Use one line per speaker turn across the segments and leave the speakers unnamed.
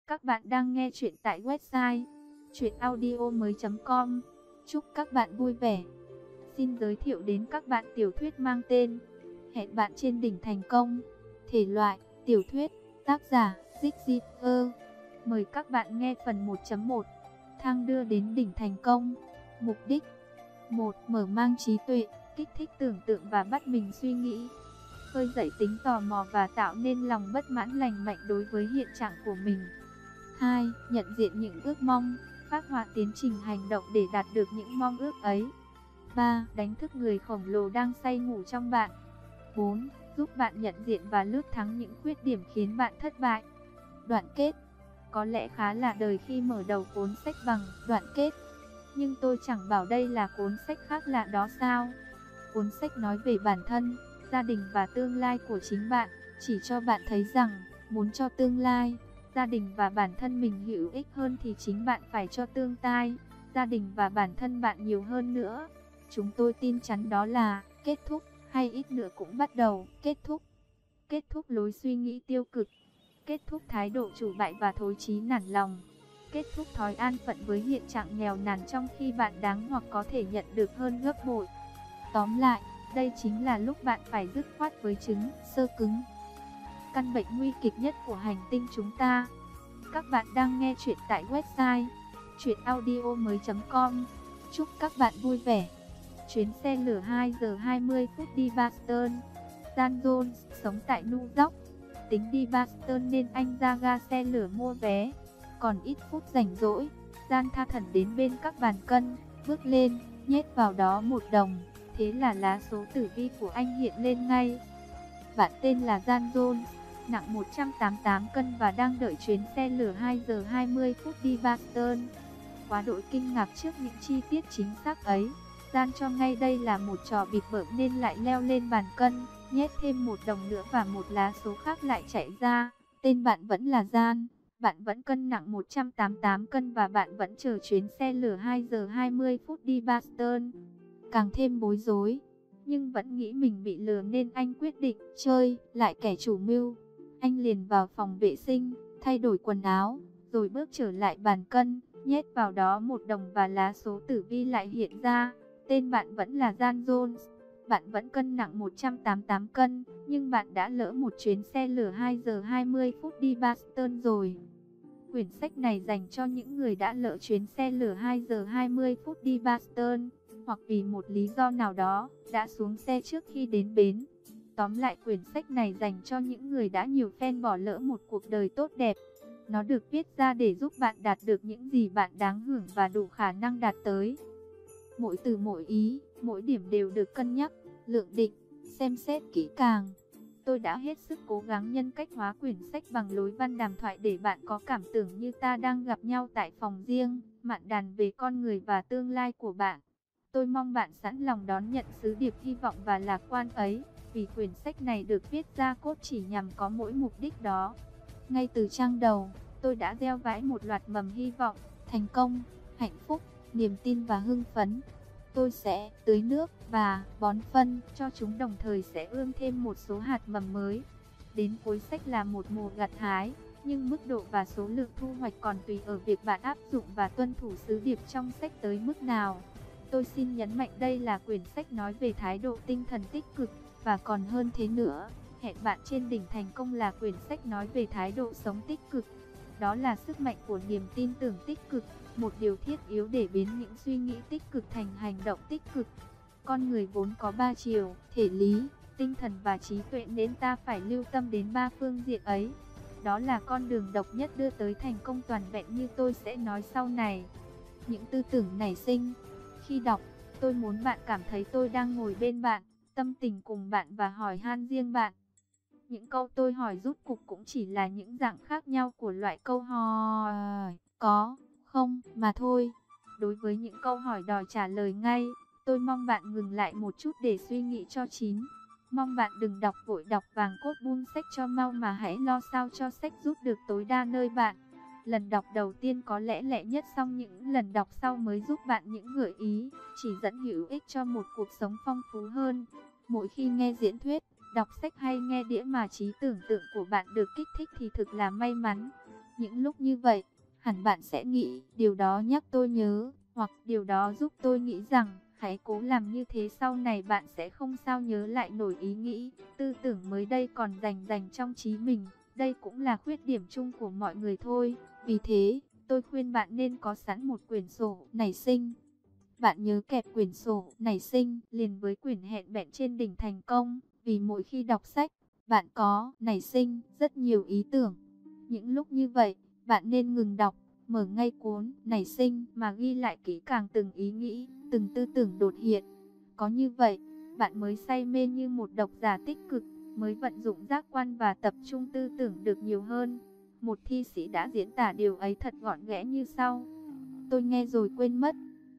Các bạn đang nghe chuyện tại website chuyenaudio.com. Chúc các bạn vui vẻ. Xin giới thiệu đến các bạn tiểu thuyết mang tên Hẹn bạn trên đỉnh thành công. Thể loại tiểu thuyết, tác giả Dịch Diệp. Mời các bạn nghe phần 1.1. Thang đưa đến đỉnh thành công. Mục đích: 1. Mở mang trí tuệ, kích thích tưởng tượng và bắt mình suy nghĩ, khơi dậy tính tò mò và tạo nên lòng bất mãn lành mạnh đối với hiện trạng của mình. 2. Nhận diện những ước mong, phác họa tiến trình hành động để đạt được những mong ước ấy. 3. Đánh thức người khổng lồ đang say ngủ trong bạn. 4. Giúp bạn nhận diện và lướt thắng những khuyết điểm khiến bạn thất bại. Đoạn kết: có lẽ khá là đời khi mở đầu cuốn sách bằng đoạn kết. Nhưng tôi chẳng bảo đây là cuốn sách khác lạ đó sao? Cuốn sách nói về bản thân, gia đình và tương lai của chính bạn, chỉ cho bạn thấy rằng, muốn cho tương lai, gia đình và bản thân mình hữu ích hơn thì chính bạn phải cho tương lai, gia đình và bản thân bạn nhiều hơn nữa. Chúng tôi tin chắn đó là kết thúc, hay ít nữa cũng bắt đầu kết thúc. Kết thúc lối suy nghĩ tiêu cực, kết thúc thái độ chủ bại và thối chí nản lòng, kết thúc thói an phận với hiện trạng nghèo nàn trong khi bạn đáng hoặc có thể nhận được hơn gấp bội. Tóm lại, đây chính là lúc bạn phải dứt khoát với chứng sơ cứng, căn bệnh nguy kịch nhất của hành tinh chúng ta. Các bạn đang nghe chuyện tại website chuyenaudio.com. Chúc các bạn vui vẻ. Chuyến xe lửa 2 giờ 20 phút đi Boston. Dan Jones sống tại New York, tính đi Boston nên anh ra ga xe lửa mua vé. Còn ít phút rảnh rỗi, Dan tha thẩn đến bên các bàn cân, bước lên, nhét vào đó 1 đồng. Thế là lá số tử vi của anh hiện lên ngay. Bạn tên là Dan Jones, nặng 188 cân và đang đợi chuyến xe lửa 2 giờ 20 phút đi Boston. Quá đỗi kinh ngạc trước những chi tiết chính xác ấy, Dan cho ngay đây là một trò bịp bợm nên lại leo lên bàn cân, nhét thêm 1 đồng nữa và một lá số khác lại chạy ra. Tên bạn vẫn là Dan, bạn vẫn cân nặng 188 cân và bạn vẫn chờ chuyến xe lửa 2 giờ 20 phút đi Boston. Càng thêm bối rối, nhưng vẫn nghĩ mình bị lừa nên anh quyết định chơi lại kẻ chủ mưu. Anh liền vào phòng vệ sinh, thay đổi quần áo, rồi bước trở lại bàn cân, nhét vào đó 1 đồng và lá số tử vi lại hiện ra. Tên bạn vẫn là Dan Jones, bạn vẫn cân nặng 188 cân, nhưng bạn đã lỡ một chuyến xe lửa 2 giờ 20 phút đi Boston rồi. Quyển sách này dành cho những người đã lỡ chuyến xe lửa 2 giờ 20 phút đi Boston, hoặc vì một lý do nào đó, đã xuống xe trước khi đến bến. Tóm lại, quyển sách này dành cho những người đã nhiều phen bỏ lỡ một cuộc đời tốt đẹp. Nó được viết ra để giúp bạn đạt được những gì bạn đáng hưởng và đủ khả năng đạt tới. Mỗi từ mỗi ý, mỗi điểm đều được cân nhắc, lượng định, xem xét kỹ càng. Tôi đã hết sức cố gắng nhân cách hóa quyển sách bằng lối văn đàm thoại để bạn có cảm tưởng như ta đang gặp nhau tại phòng riêng, mạn đàn về con người và tương lai của bạn. Tôi mong bạn sẵn lòng đón nhận sứ điệp hy vọng và lạc quan ấy, vì quyển sách này được viết ra cốt chỉ nhằm có mỗi mục đích đó. Ngay từ trang đầu, tôi đã gieo vãi một loạt mầm hy vọng, thành công, hạnh phúc, niềm tin và hưng phấn. Tôi sẽ tưới nước và bón phân cho chúng, đồng thời sẽ ươm thêm một số hạt mầm mới. Đến cuối sách là một mùa gặt hái, nhưng mức độ và số lượng thu hoạch còn tùy ở việc bạn áp dụng và tuân thủ sứ điệp trong sách tới mức nào. Tôi xin nhấn mạnh đây là quyển sách nói về thái độ tinh thần tích cực, và còn hơn thế nữa, Hẹn bạn trên đỉnh thành công là quyển sách nói về thái độ sống tích cực. Đó là sức mạnh của niềm tin tưởng tích cực, một điều thiết yếu để biến những suy nghĩ tích cực thành hành động tích cực. Con người vốn có 3 chiều, thể lý, tinh thần và trí tuệ, nên ta phải lưu tâm đến 3 phương diện ấy. Đó là con đường độc nhất đưa tới thành công toàn vẹn như tôi sẽ nói sau này. Những tư tưởng nảy sinh khi đọc, tôi muốn bạn cảm thấy tôi đang ngồi bên bạn, tâm tình cùng bạn và hỏi han riêng bạn. Những câu tôi hỏi rút cục cũng chỉ là những dạng khác nhau của loại câu hỏi có, không mà thôi. Đối với những câu hỏi đòi trả lời ngay, tôi mong bạn ngừng lại một chút để suy nghĩ cho chín. Mong bạn đừng đọc vội đọc vàng cốt buông sách cho mau, mà hãy lo sao cho sách giúp được tối đa nơi bạn. Lần đọc đầu tiên có lẽ lẹ nhất, xong những lần đọc sau mới giúp bạn những gợi ý, chỉ dẫn hữu ích cho một cuộc sống phong phú hơn. Mỗi khi nghe diễn thuyết, đọc sách hay nghe đĩa mà trí tưởng tượng của bạn được kích thích thì thực là may mắn. Những lúc như vậy, hẳn bạn sẽ nghĩ, điều đó nhắc tôi nhớ, hoặc điều đó giúp tôi nghĩ rằng, hãy cố làm như thế, sau này bạn sẽ không sao nhớ lại nổi ý nghĩ, tư tưởng mới đây còn rành trong trí mình. Đây cũng là khuyết điểm chung của mọi người thôi. Vì thế, tôi khuyên bạn nên có sẵn một quyển sổ nảy sinh. Bạn nhớ kẹp quyển sổ nảy sinh liền với quyển hẹn bẹn trên đỉnh thành công, vì mỗi khi đọc sách, bạn có nảy sinh rất nhiều ý tưởng. Những lúc như vậy, bạn nên ngừng đọc, mở ngay cuốn nảy sinh mà ghi lại kỹ càng từng ý nghĩ, từng tư tưởng đột hiện. Có như vậy, bạn mới say mê như một độc giả tích cực, mới vận dụng giác quan và tập trung tư tưởng được nhiều hơn. Một thi sĩ đã diễn tả điều ấy thật gọn ghẽ như sau: tôi nghe rồi quên mất.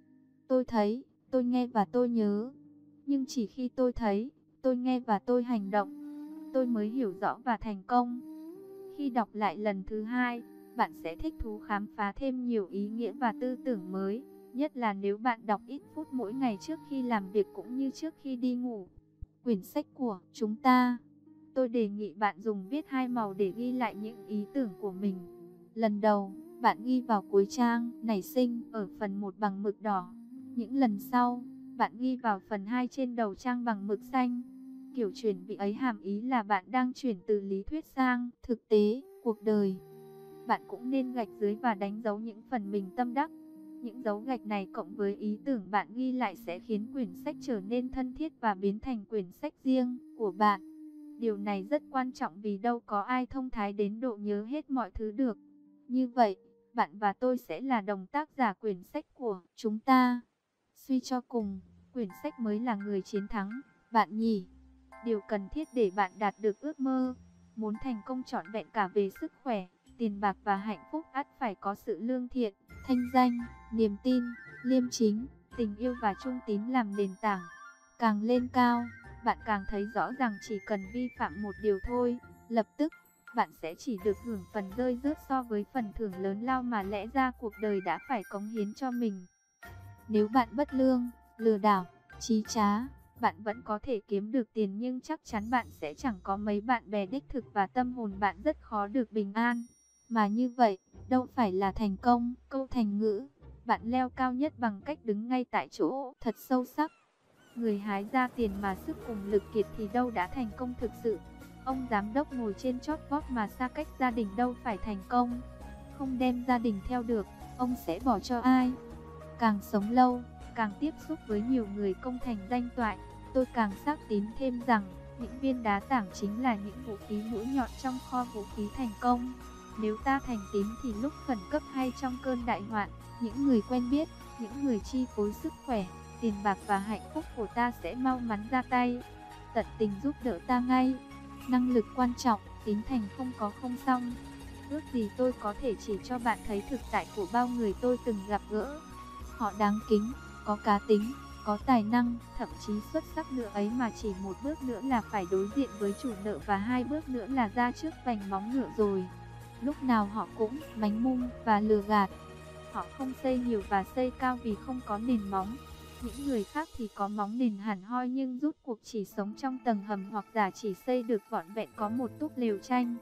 Tôi thấy, tôi nghe và tôi nhớ. Nhưng chỉ khi tôi thấy, tôi nghe và tôi hành động, tôi mới hiểu rõ và thành công. Khi đọc lại lần thứ hai, bạn sẽ thích thú khám phá thêm nhiều ý nghĩa và tư tưởng mới. Nhất là nếu bạn đọc ít phút mỗi ngày trước khi làm việc cũng như trước khi đi ngủ. Quyển sách của chúng ta. Tôi đề nghị bạn dùng viết hai màu để ghi lại những ý tưởng của mình. Lần đầu, bạn ghi vào cuối trang nảy sinh ở phần 1 bằng mực đỏ. Những lần sau, bạn ghi vào phần 2 trên đầu trang bằng mực xanh. Kiểu chuyển vị ấy hàm ý là bạn đang chuyển từ lý thuyết sang thực tế, cuộc đời. Bạn cũng nên gạch dưới và đánh dấu những phần mình tâm đắc. Những dấu gạch này cộng với ý tưởng bạn ghi lại sẽ khiến quyển sách trở nên thân thiết và biến thành quyển sách riêng của bạn. Điều này rất quan trọng vì đâu có ai thông thái đến độ nhớ hết mọi thứ được. Như vậy, bạn và tôi sẽ là đồng tác giả quyển sách của chúng ta. Suy cho cùng, quyển sách mới là người chiến thắng, bạn nhỉ? Điều cần thiết để bạn đạt được ước mơ, muốn thành công trọn vẹn cả về sức khỏe, tiền bạc và hạnh phúc, ắt phải có sự lương thiện, thanh danh, niềm tin, liêm chính, tình yêu và trung tín làm nền tảng. Càng lên cao, bạn càng thấy rõ rằng chỉ cần vi phạm một điều thôi, lập tức bạn sẽ chỉ được hưởng phần rơi rớt so với phần thưởng lớn lao mà lẽ ra cuộc đời đã phải cống hiến cho mình. Nếu bạn bất lương, lừa đảo, chí trá, bạn vẫn có thể kiếm được tiền nhưng chắc chắn bạn sẽ chẳng có mấy bạn bè đích thực và tâm hồn bạn rất khó được bình an. Mà như vậy, đâu phải là thành công. Câu thành ngữ, bạn leo cao nhất bằng cách đứng ngay tại chỗ, thật sâu sắc. Người hái ra tiền mà sức cùng lực kiệt thì đâu đã thành công thực sự. Ông giám đốc ngồi trên chót vót mà xa cách gia đình đâu phải thành công. Không đem gia đình theo được, ông sẽ bỏ cho ai? Càng sống lâu, càng tiếp xúc với nhiều người công thành danh toại, tôi càng xác tín thêm rằng những viên đá tảng chính là những vũ khí mũi nhọn trong kho vũ khí thành công. Nếu ta thành tín thì lúc khẩn cấp hay trong cơn đại hoạn, những người quen biết, những người chi phối sức khỏe, tiền bạc và hạnh phúc của ta sẽ mau mắn ra tay, tận tình giúp đỡ ta ngay. Năng lực quan trọng, tín thành không có không xong. Ước gì tôi có thể chỉ cho bạn thấy thực tại của bao người tôi từng gặp gỡ. Họ đáng kính, có cá tính, có tài năng, thậm chí xuất sắc nữa ấy mà chỉ một bước nữa là phải đối diện với chủ nợ và hai bước nữa là ra trước vành móng ngựa rồi. Lúc nào họ cũng mánh mung và lừa gạt. Họ không xây nhiều và xây cao vì không có nền móng. Những người khác thì có móng nền hẳn hoi nhưng rút cuộc chỉ sống trong tầng hầm hoặc giả chỉ xây được vỏn vẹn có một túp lều tranh.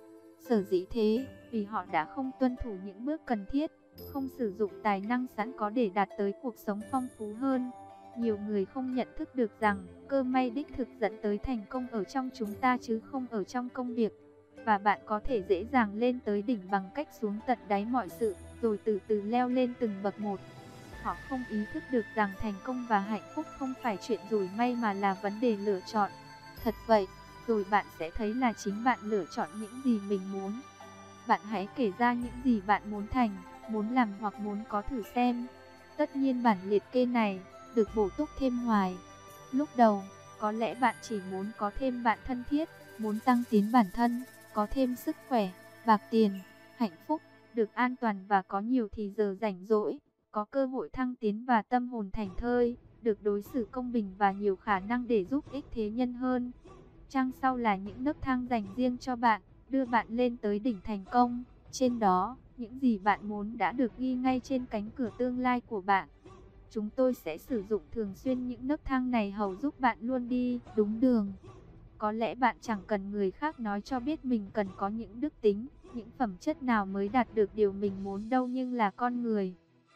Sở dĩ thế, vì họ đã không tuân thủ những bước cần thiết, không sử dụng tài năng sẵn có để đạt tới cuộc sống phong phú hơn. Nhiều người không nhận thức được rằng, cơ may đích thực dẫn tới thành công ở trong chúng ta chứ không ở trong công việc. Và bạn có thể dễ dàng lên tới đỉnh bằng cách xuống tận đáy mọi sự, rồi từ từ leo lên từng bậc một. Họ không ý thức được rằng thành công và hạnh phúc không phải chuyện rủi may mà là vấn đề lựa chọn. Thật vậy, rồi bạn sẽ thấy là chính bạn lựa chọn những gì mình muốn. Bạn hãy kể ra những gì bạn muốn thành, muốn làm hoặc muốn có thử xem. Tất nhiên bản liệt kê này được bổ túc thêm hoài. Lúc đầu, có lẽ bạn chỉ muốn có thêm bạn thân thiết, muốn tăng tiến bản thân, có thêm sức khỏe, bạc tiền, hạnh phúc, được an toàn và có nhiều thì giờ rảnh rỗi, có cơ hội thăng tiến và tâm hồn thảnh thơi, được đối xử công bình và nhiều khả năng để giúp ích thế nhân hơn. Trang sau là những nấc thang dành riêng cho bạn, đưa bạn lên tới đỉnh thành công. Trên đó, những gì bạn muốn đã được ghi ngay trên cánh cửa tương lai của bạn. Chúng tôi sẽ sử dụng thường xuyên những nấc thang này hầu giúp bạn luôn đi đúng đường. Có lẽ bạn chẳng cần người khác nói cho biết mình cần có những đức tính, Những phẩm chất nào mới đạt được điều mình muốn đâu, nhưng là con người.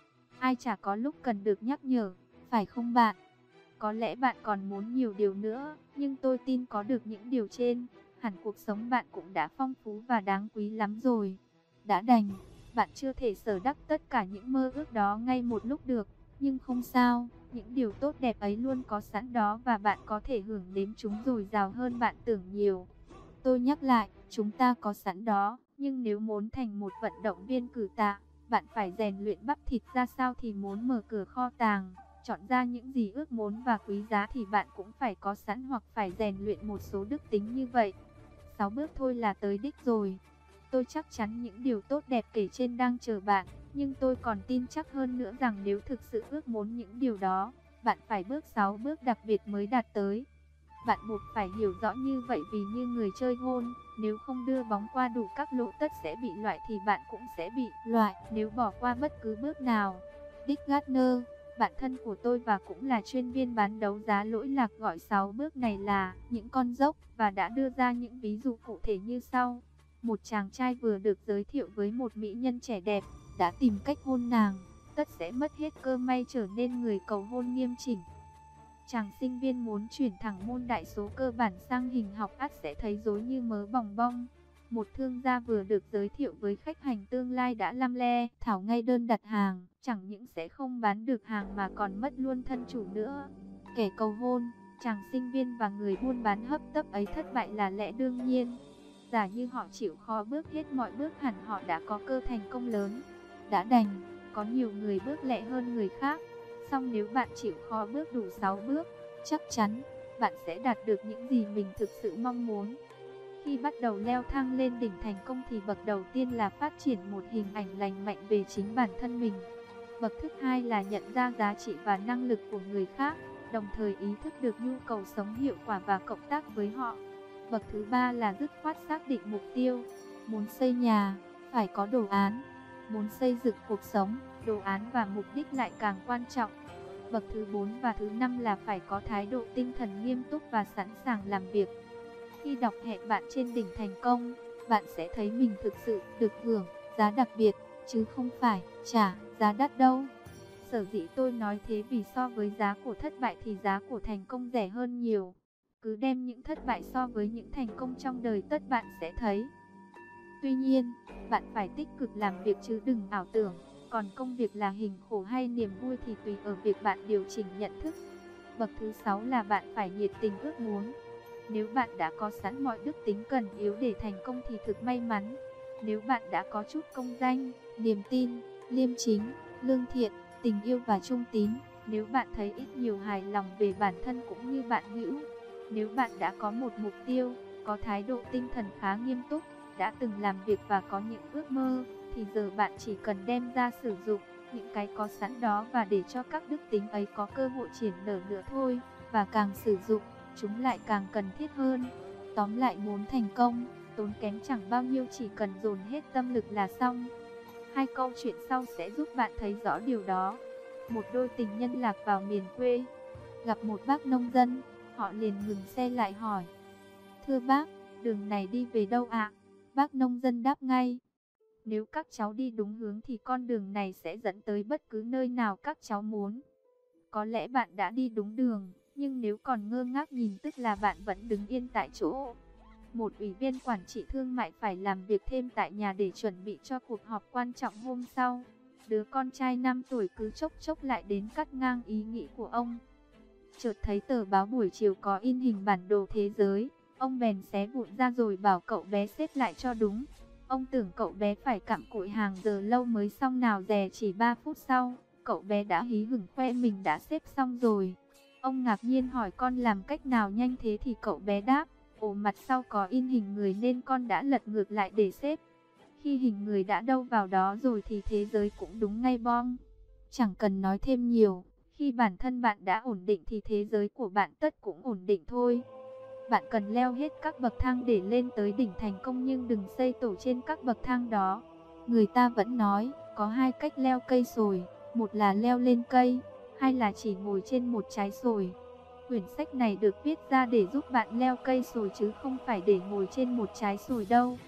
Ai chả có lúc cần được nhắc nhở, phải không bạn? Có lẽ bạn còn muốn nhiều điều nữa, nhưng tôi tin có được những điều trên, hẳn cuộc sống bạn cũng đã phong phú và đáng quý lắm rồi. Đã đành, bạn chưa thể sở đắc tất cả những mơ ước đó ngay một lúc được, nhưng không sao, những điều tốt đẹp ấy luôn có sẵn đó và bạn có thể hưởng nếm chúng dồi dào hơn bạn tưởng nhiều. Tôi nhắc lại, chúng ta có sẵn đó, nhưng nếu muốn thành một vận động viên cử tạ, bạn phải rèn luyện bắp thịt ra sao thì muốn mở cửa kho tàng, chọn ra những gì ước muốn và quý giá thì bạn cũng phải có sẵn hoặc phải rèn luyện một số đức tính như vậy. 6 bước thôi là tới đích rồi. Tôi chắc chắn những điều tốt đẹp kể trên đang chờ bạn, nhưng tôi còn tin chắc hơn nữa rằng nếu thực sự ước muốn những điều đó, bạn phải bước 6 bước đặc biệt mới đạt tới. Bạn buộc phải hiểu rõ như vậy vì như người chơi gôn, nếu không đưa bóng qua đủ các lỗ tất sẽ bị loại thì bạn cũng sẽ bị loại nếu bỏ qua bất cứ bước nào. Dick Gardner, bạn thân của tôi và cũng là chuyên viên bán đấu giá lỗi lạc, gọi 6 bước này là những con dốc và đã đưa ra những ví dụ cụ thể như sau. Một chàng trai vừa được giới thiệu với một mỹ nhân trẻ đẹp, đã tìm cách hôn nàng, tất sẽ mất hết cơ may trở nên người cầu hôn nghiêm chỉnh. Chàng sinh viên muốn chuyển thẳng môn đại số cơ bản sang hình học ắt sẽ thấy rối như mớ bòng bong. Một thương gia vừa được giới thiệu với khách hàng tương lai đã lăm le thảo ngay đơn đặt hàng, chẳng những sẽ không bán được hàng mà còn mất luôn thân chủ nữa. Kẻ cầu hôn, chàng sinh viên và người buôn bán hấp tấp ấy thất bại là lẽ đương nhiên. Giả như họ chịu khó bước hết mọi bước hẳn họ đã có cơ thành công lớn. Đã đành, có nhiều người bước lẹ hơn người khác. Song nếu bạn chịu khó bước đủ 6 bước, chắc chắn bạn sẽ đạt được những gì mình thực sự mong muốn. Khi bắt đầu leo thang lên đỉnh thành công thì bậc đầu tiên là phát triển một hình ảnh lành mạnh về chính bản thân mình. Bậc thứ hai là nhận ra giá trị và năng lực của người khác, đồng thời ý thức được nhu cầu sống hiệu quả và cộng tác với họ. Bậc thứ ba là dứt khoát xác định mục tiêu. Muốn xây nhà, phải có đồ án. Muốn xây dựng cuộc sống, đồ án và mục đích lại càng quan trọng. Bậc thứ 4 và thứ 5 là phải có thái độ tinh thần nghiêm túc và sẵn sàng làm việc. Khi đọc hẹn bạn trên đỉnh thành công, bạn sẽ thấy mình thực sự được hưởng giá đặc biệt, chứ không phải trả giá đắt đâu. Sở dĩ tôi nói thế vì so với giá của thất bại thì giá của thành công rẻ hơn nhiều. Cứ đem những thất bại so với những thành công trong đời tất bạn sẽ thấy. Tuy nhiên, bạn phải tích cực làm việc chứ đừng ảo tưởng. Còn công việc là hình khổ hay niềm vui thì tùy ở việc bạn điều chỉnh nhận thức. Bậc thứ 6 là bạn phải nhiệt tình ước muốn. Nếu bạn đã có sẵn mọi đức tính cần yếu để thành công thì thực may mắn. Nếu bạn đã có chút công danh, niềm tin, liêm chính, lương thiện, tình yêu và trung tín, nếu bạn thấy ít nhiều hài lòng về bản thân cũng như bạn hữu, nếu bạn đã có một mục tiêu, có thái độ tinh thần khá nghiêm túc, đã từng làm việc và có những ước mơ, thì giờ bạn chỉ cần đem ra sử dụng những cái có sẵn đó và để cho các đức tính ấy có cơ hội triển nở nữa thôi. Và càng sử dụng, chúng lại càng cần thiết hơn. Tóm lại, muốn thành công, tốn kém chẳng bao nhiêu, chỉ cần dồn hết tâm lực là xong. Hai câu chuyện sau sẽ giúp bạn thấy rõ điều đó. Một đôi tình nhân lạc vào miền quê, gặp một bác nông dân, họ liền ngừng xe lại hỏi: "Thưa bác, đường này đi về đâu ạ?" Bác nông dân đáp ngay: "Nếu các cháu đi đúng hướng thì con đường này sẽ dẫn tới bất cứ nơi nào các cháu muốn." Có lẽ bạn đã đi đúng đường, nhưng nếu còn ngơ ngác nhìn tức là bạn vẫn đứng yên tại chỗ. Một ủy viên quản trị thương mại phải làm việc thêm tại nhà để chuẩn bị cho cuộc họp quan trọng hôm sau. Đứa con trai 5 tuổi cứ chốc chốc lại đến cắt ngang ý nghĩ của ông. Chợt thấy tờ báo buổi chiều có in hình bản đồ thế giới, ông bèn xé vụn ra rồi bảo cậu bé xếp lại cho đúng. Ông tưởng cậu bé phải cặm cụi hàng giờ lâu mới xong, nào dè chỉ 3 phút sau, cậu bé đã hí hửng khoe mình đã xếp xong rồi. Ông ngạc nhiên hỏi con làm cách nào nhanh thế thì cậu bé đáp: "Ồ, mặt sau có in hình người nên con đã lật ngược lại để xếp. Khi hình người đã đâu vào đó rồi thì thế giới cũng đúng ngay bong." Chẳng cần nói thêm nhiều, khi bản thân bạn đã ổn định thì thế giới của bạn tất cũng ổn định thôi. Bạn cần leo hết các bậc thang để lên tới đỉnh thành công, nhưng đừng xây tổ trên các bậc thang đó. Người ta vẫn nói, có hai cách leo cây sồi, một là leo lên cây, hai là chỉ ngồi trên một trái sồi. Quyển sách này được viết ra để giúp bạn leo cây sồi chứ không phải để ngồi trên một trái sồi đâu.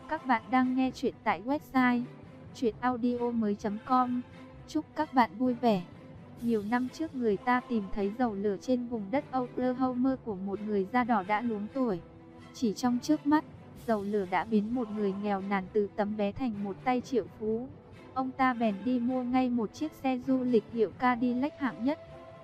Các bạn đang nghe chuyện tại website chuyenaudio.com. Chúc các bạn vui vẻ. Nhiều năm trước người ta tìm thấy dầu lửa trên vùng đất Oklahoma của một người da đỏ đã luống tuổi. Chỉ trong chớp mắt, dầu lửa đã biến một người nghèo nàn từ tấm bé thành một tay triệu phú. Ông ta bèn đi mua ngay một chiếc xe du lịch hiệu Cadillac hạng nhất.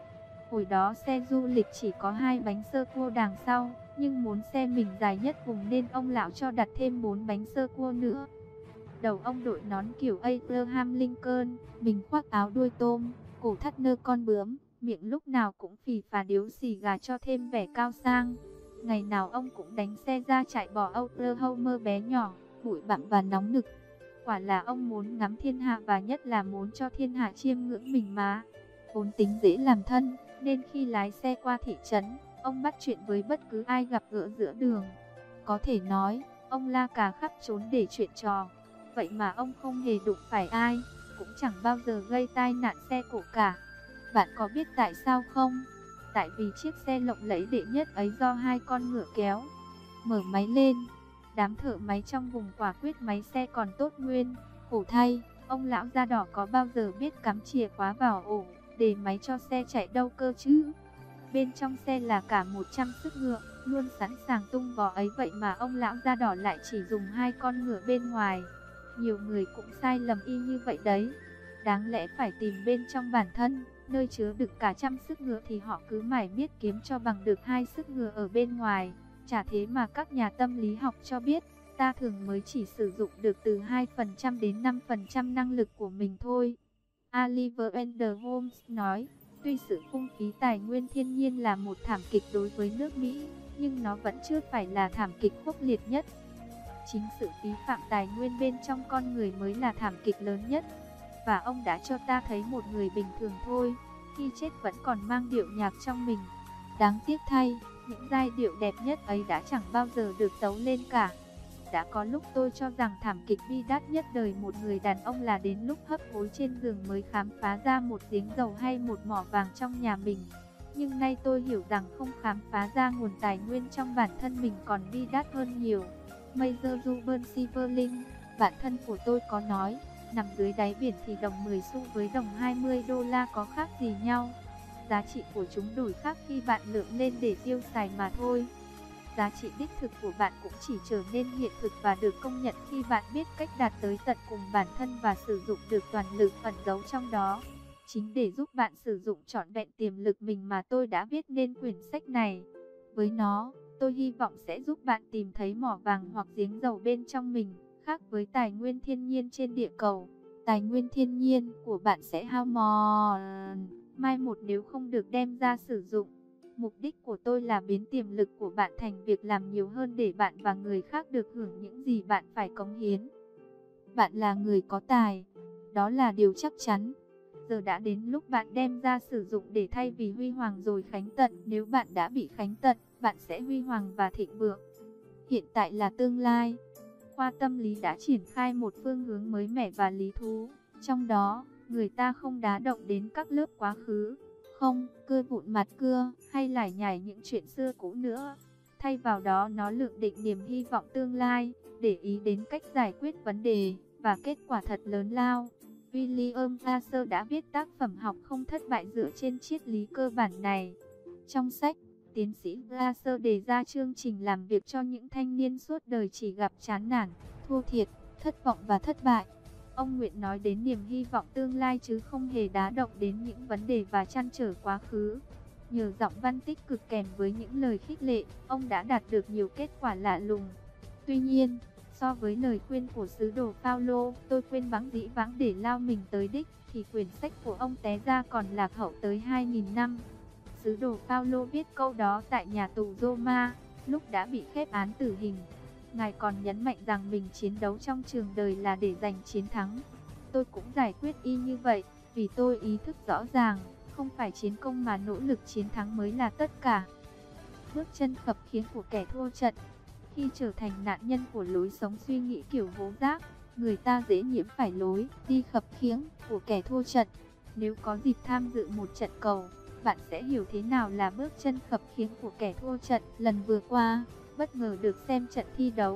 Hồi đó xe du lịch chỉ có 2 bánh sơ cua đằng sau, nhưng muốn xe mình dài nhất vùng nên ông lão cho đặt thêm 4 bánh sơ cua nữa. Đầu ông đội nón kiểu Abraham Lincoln, mình khoác áo đuôi tôm, cổ thắt nơ con bướm, miệng lúc nào cũng phì phà điếu xì gà cho thêm vẻ cao sang. Ngày nào ông cũng đánh xe ra chạy bò Oklahoma bé nhỏ, bụi bặm và nóng nực. Quả là ông muốn ngắm thiên hạ và nhất là muốn cho thiên hạ chiêm ngưỡng mình mà. Vốn tính dễ làm thân, nên khi lái xe qua thị trấn, ông bắt chuyện với bất cứ ai gặp gỡ giữa đường. Có thể nói, ông la cà khắp trốn để chuyện trò. Vậy mà ông không hề đụng phải ai, cũng chẳng bao giờ gây tai nạn xe cộ cả. Bạn có biết tại sao không? Tại vì chiếc xe lộng lẫy đệ nhất ấy do 2 con ngựa kéo. Mở máy lên, đám thợ máy trong vùng quả quyết máy xe còn tốt nguyên. Khổ thay, ông lão da đỏ có bao giờ biết cắm chìa khóa vào ổ để máy cho xe chạy đâu cơ chứ. Bên trong xe là cả 100 sức ngựa, luôn sẵn sàng tung vó ấy, vậy mà ông lão da đỏ lại chỉ dùng 2 con ngựa bên ngoài. Nhiều người cũng sai lầm y như vậy đấy. Đáng lẽ phải tìm bên trong bản thân, nơi chứa đựng cả trăm sức ngựa, thì họ cứ mải miết kiếm cho bằng được 2 sức ngựa ở bên ngoài. Chả thế mà các nhà tâm lý học cho biết, ta thường mới chỉ sử dụng được từ 2% đến 5% năng lực của mình thôi. Oliver Wendell Holmes nói, tuy sự phung phí tài nguyên thiên nhiên là một thảm kịch đối với nước Mỹ, nhưng nó vẫn chưa phải là thảm kịch khốc liệt nhất. Chính sự phí phạm tài nguyên bên trong con người mới là thảm kịch lớn nhất. Và ông đã cho ta thấy một người bình thường thôi, khi chết vẫn còn mang điệu nhạc trong mình. Đáng tiếc thay, những giai điệu đẹp nhất ấy đã chẳng bao giờ được tấu lên cả. Đã có lúc tôi cho rằng thảm kịch bi đát nhất đời một người đàn ông là đến lúc hấp hối trên giường mới khám phá ra một giếng dầu hay một mỏ vàng trong nhà mình. Nhưng nay tôi hiểu rằng không khám phá ra nguồn tài nguyên trong bản thân mình còn bi đát hơn nhiều. Major Ruben Silverling, bạn thân của tôi có nói, nằm dưới đáy biển thì đồng 10 xu với đồng 20 đô la có khác gì nhau. Giá trị của chúng đổi khác khi bạn lượm lên để tiêu xài mà thôi. Giá trị đích thực của bạn cũng chỉ trở nên hiện thực và được công nhận khi bạn biết cách đạt tới tận cùng bản thân và sử dụng được toàn lực ẩn giấu trong đó. Chính để giúp bạn sử dụng trọn vẹn tiềm lực mình mà tôi đã viết nên quyển sách này. Với nó, tôi hy vọng sẽ giúp bạn tìm thấy mỏ vàng hoặc giếng dầu bên trong mình. Khác với tài nguyên thiên nhiên trên địa cầu, tài nguyên thiên nhiên của bạn sẽ hao mòn, mai một nếu không được đem ra sử dụng. Mục đích của tôi là biến tiềm lực của bạn thành việc làm nhiều hơn để bạn và người khác được hưởng những gì bạn phải cống hiến. Bạn là người có tài, đó là điều chắc chắn. Giờ đã đến lúc bạn đem ra sử dụng để thay vì huy hoàng rồi khánh tận. Nếu bạn đã bị khánh tận, bạn sẽ huy hoàng và thịnh vượng. Hiện tại là tương lai. Khoa tâm lý đã triển khai một phương hướng mới mẻ và lý thú. Trong đó, người ta không đá động đến các lớp quá khứ, không cưa vụn mặt cưa hay lải nhải những chuyện xưa cũ nữa. Thay vào đó nó lượng định niềm hy vọng tương lai, để ý đến cách giải quyết vấn đề và kết quả thật lớn lao. William Glasser đã viết tác phẩm Học không thất bại dựa trên triết lý cơ bản này. Trong sách, tiến sĩ Glasser đề ra chương trình làm việc cho những thanh niên suốt đời chỉ gặp chán nản, thua thiệt, thất vọng và thất bại. Ông nguyện nói đến niềm hy vọng tương lai chứ không hề đá động đến những vấn đề và trăn trở quá khứ. Nhờ giọng văn tích cực kèm với những lời khích lệ, ông đã đạt được nhiều kết quả lạ lùng. Tuy nhiên, so với lời khuyên của sứ đồ Phaolô, tôi quên bẵng dĩ vãng để lao mình tới đích, thì quyển sách của ông té ra còn lạc hậu tới 2000 năm. Sứ đồ Phaolô viết câu đó tại nhà tù Roma, lúc đã bị khép án tử hình. Ngài còn nhấn mạnh rằng mình chiến đấu trong trường đời là để giành chiến thắng. Tôi cũng giải quyết y như vậy, vì tôi ý thức rõ ràng, không phải chiến công mà nỗ lực chiến thắng mới là tất cả. Bước chân khập khiễng của kẻ thua trận. Khi trở thành nạn nhân của lối sống suy nghĩ kiểu hố rác, người ta dễ nhiễm phải lối đi khập khiễng của kẻ thua trận. Nếu có dịp tham dự một trận cầu, bạn sẽ hiểu thế nào là bước chân khập khiễng của kẻ thua trận. Lần vừa qua, bất ngờ được xem trận thi đấu,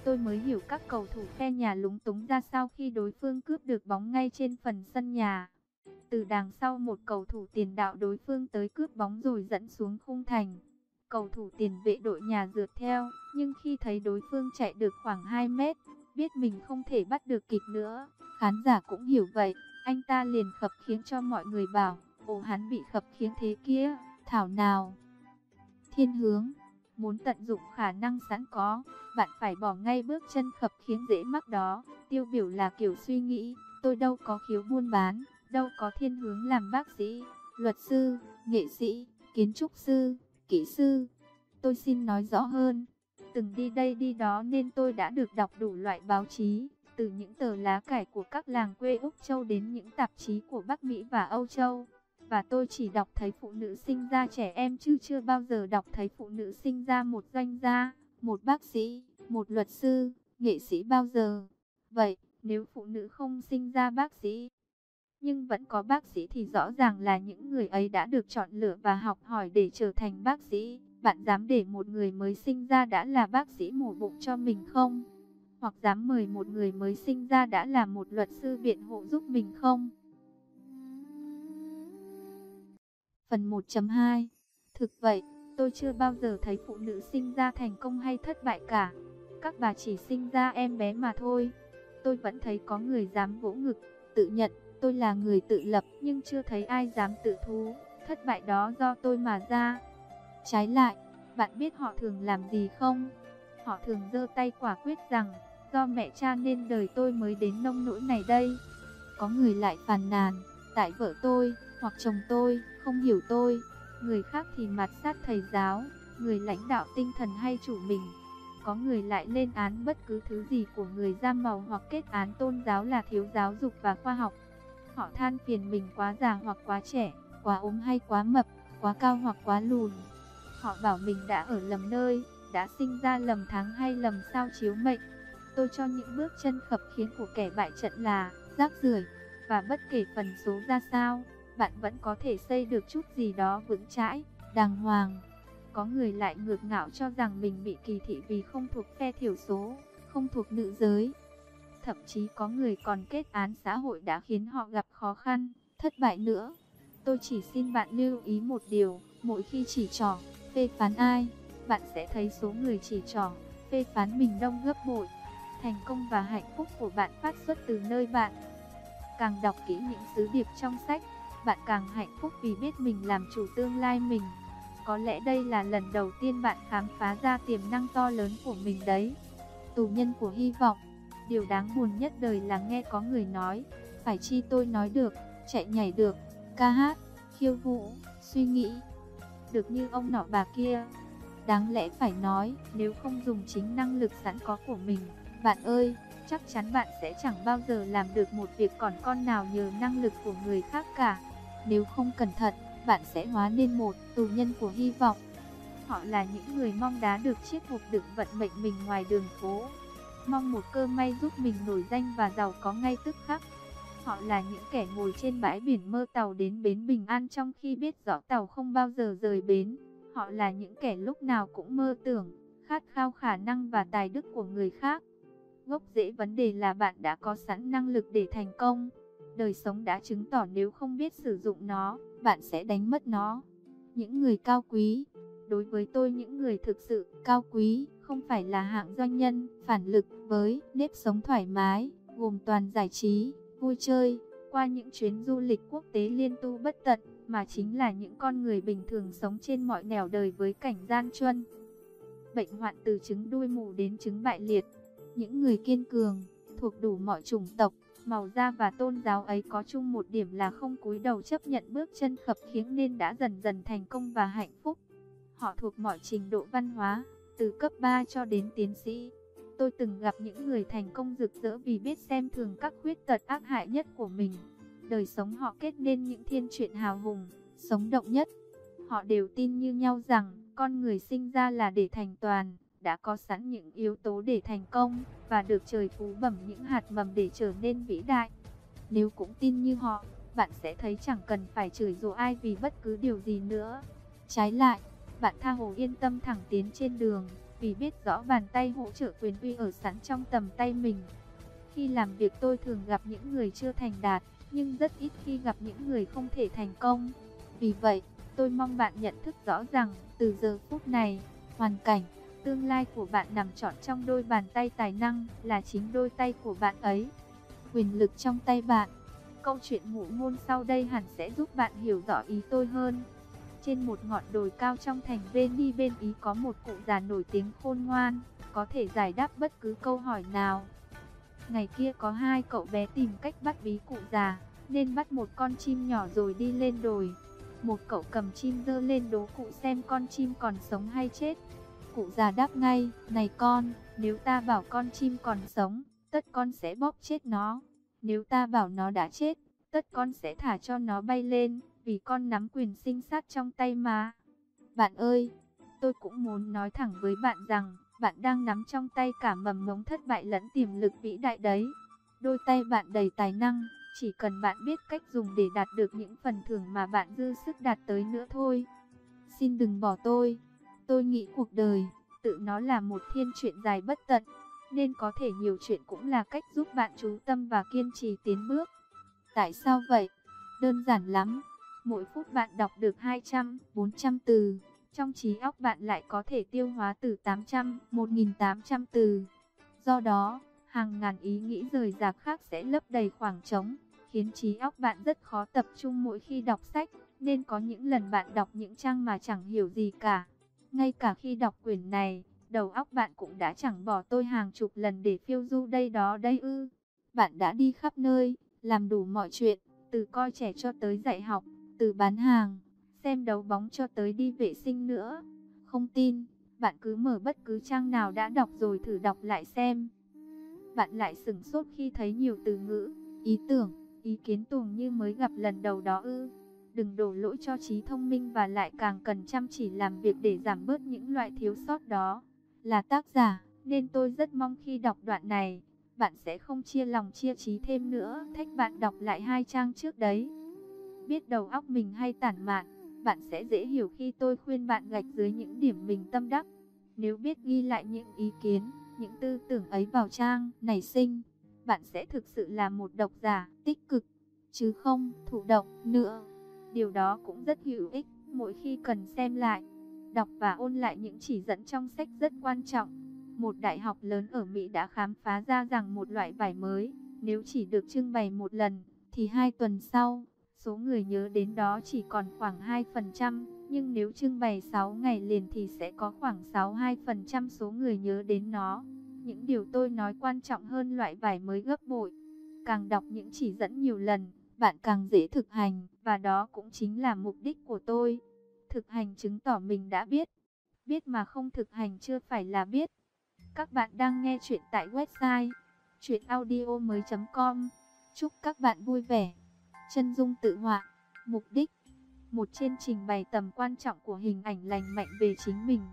tôi mới hiểu các cầu thủ phe nhà lúng túng ra sao khi đối phương cướp được bóng ngay trên phần sân nhà. Từ đằng sau một cầu thủ tiền đạo đối phương tới cướp bóng rồi dẫn xuống khung thành. Cầu thủ tiền vệ đội nhà rượt theo, nhưng khi thấy đối phương chạy được khoảng 2 mét, biết mình không thể bắt được kịp nữa. Khán giả cũng hiểu vậy, anh ta liền khập khiễng cho mọi người bảo, ồ hắn bị khập khiễng thế kia, thảo nào. Thiên hướng, muốn tận dụng khả năng sẵn có, bạn phải bỏ ngay bước chân khập khiễng dễ mắc đó. Tiêu biểu là kiểu suy nghĩ, tôi đâu có khiếu buôn bán, đâu có thiên hướng làm bác sĩ, luật sư, nghệ sĩ, kiến trúc sư, kỹ sư. Tôi xin nói rõ hơn, từng đi đây đi đó nên tôi đã được đọc đủ loại báo chí, từ những tờ lá cải của các làng quê Úc Châu đến những tạp chí của Bắc Mỹ và Âu Châu. Và tôi chỉ đọc thấy phụ nữ sinh ra trẻ em chứ chưa bao giờ đọc thấy phụ nữ sinh ra một doanh gia, một bác sĩ, một luật sư, nghệ sĩ bao giờ. Vậy, nếu phụ nữ không sinh ra bác sĩ, nhưng vẫn có bác sĩ thì rõ ràng là những người ấy đã được chọn lựa và học hỏi để trở thành bác sĩ. Bạn dám để một người mới sinh ra đã là bác sĩ mổ bụng cho mình không? Hoặc dám mời một người mới sinh ra đã là một luật sư biện hộ giúp mình không? Phần 1.2. Thực vậy, tôi chưa bao giờ thấy phụ nữ sinh ra thành công hay thất bại cả. Các bà chỉ sinh ra em bé mà thôi. Tôi vẫn thấy có người dám vỗ ngực, tự nhận tôi là người tự lập, nhưng chưa thấy ai dám tự thú thất bại đó do tôi mà ra. Trái lại, bạn biết họ thường làm gì không? Họ thường giơ tay quả quyết rằng, do mẹ cha nên đời tôi mới đến nông nỗi này đây. Có người lại phàn nàn, tại vợ tôi, hoặc chồng tôi, không hiểu tôi. Người khác thì mạt sát thầy giáo, người lãnh đạo tinh thần hay chủ mình. Có người lại lên án bất cứ thứ gì của người da màu hoặc kết án tôn giáo là thiếu giáo dục và khoa học. Họ than phiền mình quá già hoặc quá trẻ, quá ốm hay quá mập, quá cao hoặc quá lùn. Họ bảo mình đã ở lầm nơi, đã sinh ra lầm tháng hay lầm sao chiếu mệnh. Tôi cho những bước chân khập khiễng của kẻ bại trận là rác rưởi, và bất kể phần số ra sao, bạn vẫn có thể xây được chút gì đó vững chãi, đàng hoàng. Có người lại ngược ngạo cho rằng mình bị kỳ thị vì không thuộc phe thiểu số, không thuộc nữ giới. Thậm chí có người còn kết án xã hội đã khiến họ gặp khó khăn, thất bại nữa. Tôi chỉ xin bạn lưu ý một điều, mỗi khi chỉ trỏ, phê phán ai, bạn sẽ thấy số người chỉ trỏ, phê phán mình đông gấp bội. Thành công và hạnh phúc của bạn phát xuất từ nơi bạn. Càng đọc kỹ những sứ điệp trong sách, bạn càng hạnh phúc vì biết mình làm chủ tương lai mình. Có lẽ đây là lần đầu tiên bạn khám phá ra tiềm năng to lớn của mình đấy. Tù nhân của hy vọng. Điều đáng buồn nhất đời là nghe có người nói, phải chi tôi nói được, chạy nhảy được, ca hát, khiêu vũ, suy nghĩ được như ông nọ bà kia. Đáng lẽ phải nói, nếu không dùng chính năng lực sẵn có của mình, bạn ơi, chắc chắn bạn sẽ chẳng bao giờ làm được một việc còn con nào nhờ năng lực của người khác cả. Nếu không cẩn thận, bạn sẽ hóa nên một tù nhân của hy vọng. Họ là những người mong đá được chiếc hộp đựng vận mệnh mình ngoài đường phố, mong một cơ may giúp mình nổi danh và giàu có ngay tức khắc. Họ là những kẻ ngồi trên bãi biển mơ tàu đến bến bình an trong khi biết rõ tàu không bao giờ rời bến. Họ là những kẻ lúc nào cũng mơ tưởng, khát khao khả năng và tài đức của người khác. Gốc rễ vấn đề là bạn đã có sẵn năng lực để thành công. Đời sống đã chứng tỏ nếu không biết sử dụng nó, bạn sẽ đánh mất nó. Những người cao quý, đối với tôi những người thực sự cao quý không phải là hạng doanh nhân phản lực với nếp sống thoải mái, gồm toàn giải trí, vui chơi, qua những chuyến du lịch quốc tế liên tu bất tận, mà chính là những con người bình thường sống trên mọi nẻo đời với cảnh gian truân. Bệnh hoạn từ chứng đuôi mù đến chứng bại liệt. Những người kiên cường, thuộc đủ mọi chủng tộc, màu da và tôn giáo ấy có chung một điểm là không cúi đầu chấp nhận bước chân khập khiễng nên đã dần dần thành công và hạnh phúc. Họ thuộc mọi trình độ văn hóa, từ cấp 3 cho đến tiến sĩ. Tôi từng gặp những người thành công rực rỡ vì biết xem thường các khuyết tật ác hại nhất của mình. Đời sống họ kết nên những thiên truyện hào hùng, sống động nhất. Họ đều tin như nhau rằng, con người sinh ra là để thành toàn, đã có sẵn những yếu tố để thành công, và được trời phú bẩm những hạt mầm để trở nên vĩ đại. Nếu cũng tin như họ, bạn sẽ thấy chẳng cần phải chửi rủa ai vì bất cứ điều gì nữa. Trái lại, bạn tha hồ yên tâm thẳng tiến trên đường, vì biết rõ bàn tay hỗ trợ quyền uy ở sẵn trong tầm tay mình. Khi làm việc tôi thường gặp những người chưa thành đạt, nhưng rất ít khi gặp những người không thể thành công. Vì vậy, tôi mong bạn nhận thức rõ rằng, từ giờ phút này, hoàn cảnh, tương lai của bạn nằm trọn trong đôi bàn tay tài năng, là chính đôi tay của bạn ấy. Quyền lực trong tay bạn. Câu chuyện ngụ ngôn sau đây hẳn sẽ giúp bạn hiểu rõ ý tôi hơn. Trên một ngọn đồi cao trong thành Veni bên Ý có một cụ già nổi tiếng khôn ngoan, có thể giải đáp bất cứ câu hỏi nào. Ngày kia có hai cậu bé tìm cách bắt bí cụ già, nên bắt một con chim nhỏ rồi đi lên đồi. Một cậu cầm chim giơ lên đố cụ xem con chim còn sống hay chết. Cụ già đáp ngay, này con, nếu ta bảo con chim còn sống, tất con sẽ bóp chết nó. Nếu ta bảo nó đã chết, tất con sẽ thả cho nó bay lên, vì con nắm quyền sinh sát trong tay mà. Bạn ơi, tôi cũng muốn nói thẳng với bạn rằng, bạn đang nắm trong tay cả mầm mống thất bại lẫn tiềm lực vĩ đại đấy. Đôi tay bạn đầy tài năng, chỉ cần bạn biết cách dùng để đạt được những phần thưởng mà bạn dư sức đạt tới nữa thôi. Xin đừng bỏ tôi nghĩ cuộc đời, tự nó là một thiên truyện dài bất tận, nên có thể nhiều chuyện cũng là cách giúp bạn chú tâm và kiên trì tiến bước. Tại sao vậy? Đơn giản lắm. Mỗi phút bạn đọc được 200, 400 từ, trong trí óc bạn lại có thể tiêu hóa từ 800, 1800 từ. Do đó, hàng ngàn ý nghĩ rời rạc khác sẽ lấp đầy khoảng trống, khiến trí óc bạn rất khó tập trung mỗi khi đọc sách, nên có những lần bạn đọc những trang mà chẳng hiểu gì cả. Ngay cả khi đọc quyển này, đầu óc bạn cũng đã chẳng bỏ tôi hàng chục lần để phiêu du đây đó đây ư. Bạn đã đi khắp nơi, làm đủ mọi chuyện, từ coi trẻ cho tới dạy học, từ bán hàng, xem đấu bóng cho tới đi vệ sinh nữa. Không tin, bạn cứ mở bất cứ trang nào đã đọc rồi thử đọc lại xem. Bạn lại sửng sốt khi thấy nhiều từ ngữ, ý tưởng, ý kiến tuồng như mới gặp lần đầu đó ư. Đừng đổ lỗi cho trí thông minh và lại càng cần chăm chỉ làm việc để giảm bớt những loại thiếu sót đó. Là tác giả, nên tôi rất mong khi đọc đoạn này, bạn sẽ không chia lòng chia trí thêm nữa. Thách bạn đọc lại 2 trang trước đấy. Biết đầu óc mình hay tản mạn, bạn sẽ dễ hiểu khi tôi khuyên bạn gạch dưới những điểm mình tâm đắc. Nếu biết ghi lại những ý kiến, những tư tưởng ấy vào trang nảy sinh, bạn sẽ thực sự là một độc giả tích cực, chứ không thụ động nữa. Điều đó cũng rất hữu ích mỗi khi cần xem lại, đọc và ôn lại những chỉ dẫn trong sách rất quan trọng. Một đại học lớn ở Mỹ đã khám phá ra rằng một loại vải mới, nếu chỉ được trưng bày một lần, thì 2 tuần sau, số người nhớ đến đó chỉ còn khoảng 2%, nhưng nếu trưng bày 6 ngày liền thì sẽ có khoảng 62% số người nhớ đến nó. Những điều tôi nói quan trọng hơn loại vải mới gấp bội. Càng đọc những chỉ dẫn nhiều lần, bạn càng dễ thực hành, và đó cũng chính là mục đích của tôi. Thực hành chứng tỏ mình đã biết. Biết mà không thực hành chưa phải là biết. Các bạn đang nghe chuyện tại website chuyenaudio.com. Chúc các bạn vui vẻ. Chân dung tự họa. Mục đích: một trên trình bày tầm quan trọng của hình ảnh lành mạnh về chính mình.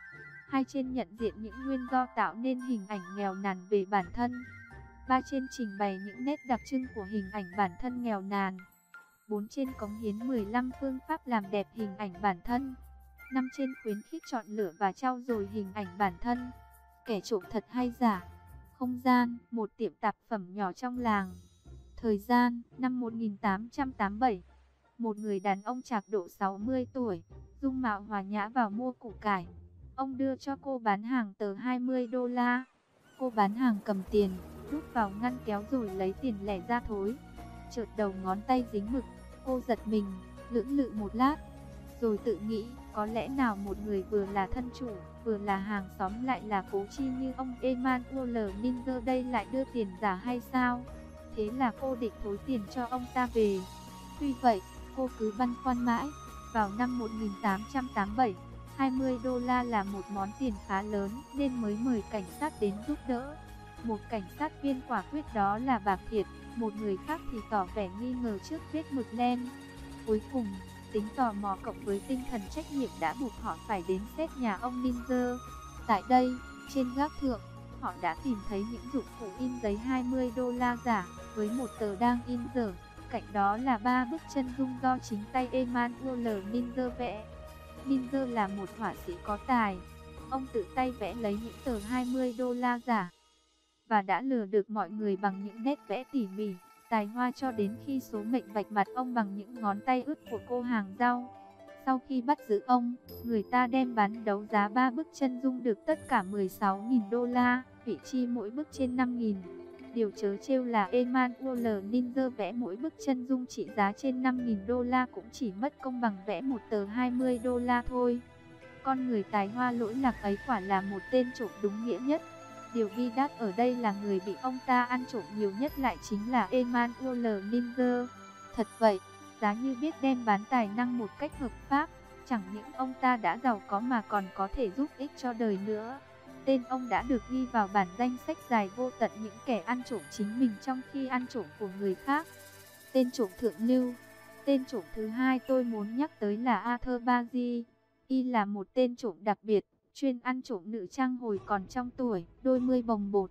2 trên nhận diện những nguyên do tạo nên hình ảnh nghèo nàn về bản thân. 3 trên trình bày những nét đặc trưng của hình ảnh bản thân nghèo nàn. 4 trên cống hiến 15 phương pháp làm đẹp hình ảnh bản thân. 5 trên khuyến khích chọn lựa và trau dồi hình ảnh bản thân. Kẻ trộm thật hay giả. Không gian: một tiệm tạp phẩm nhỏ trong làng. Thời gian: năm 1887. Một người đàn ông trạc độ 60 tuổi, dung mạo hòa nhã vào mua củ cải. Ông đưa cho cô bán hàng tờ 20 đô la. Cô bán hàng cầm tiền, đút vào ngăn kéo rồi lấy tiền lẻ ra thối. Chợt đầu ngón tay dính mực, cô giật mình, lưỡng lự một lát, rồi tự nghĩ, có lẽ nào một người vừa là thân chủ, vừa là hàng xóm lại là cố chi như ông Emmanuel Ninzer đây lại đưa tiền giả hay sao? Thế là cô định thối tiền cho ông ta về. Tuy vậy, cô cứ băn khoăn mãi. Vào năm 1887, 20 đô la là một món tiền khá lớn nên mới mời cảnh sát đến giúp đỡ. Một cảnh sát viên quả quyết đó là bạc thiệt, một người khác thì tỏ vẻ nghi ngờ trước vết mực lem. Cuối cùng, tính tò mò cộng với tinh thần trách nhiệm đã buộc họ phải đến xét nhà ông Ninzer. Tại đây, trên gác thượng, họ đã tìm thấy những dụng cụ in giấy 20 đô la giả, với một tờ đang in dở. Cạnh đó là 3 bức chân dung do chính tay Emmanuel Ninzer vẽ. Ninzer là một họa sĩ có tài. ông tự tay vẽ lấy những tờ 20 đô la giả và đã lừa được mọi người bằng những nét vẽ tỉ mỉ, tài hoa cho đến khi số mệnh vạch mặt ông bằng những ngón tay ướt của cô hàng rau. Sau khi bắt giữ ông, người ta đem bán đấu giá 3 bức chân dung được tất cả 16.000 đô la, vị chi mỗi bức trên 5.000. Điều trớ trêu là Emmanuel Ninzer vẽ mỗi bức chân dung trị giá trên 5.000 đô la cũng chỉ mất công bằng vẽ một tờ 20 đô la thôi. Con người tài hoa lỗi lạc ấy quả là một tên trộm đúng nghĩa nhất. Điều bi đát ở đây là người bị ông ta ăn trộm nhiều nhất lại chính là Emmanuel Ninzer. Thật vậy, giá như biết đem bán tài năng một cách hợp pháp, chẳng những ông ta đã giàu có mà còn có thể giúp ích cho đời nữa. Tên ông đã được ghi vào bản danh sách dài vô tận những kẻ ăn trộm chính mình trong khi ăn trộm của người khác. Tên trộm thượng lưu. Tên trộm thứ hai tôi muốn nhắc tới là Arthur Bazi. Y là một tên trộm đặc biệt, chuyên ăn trộm nữ trang hồi còn trong tuổi, đôi mươi bồng bột.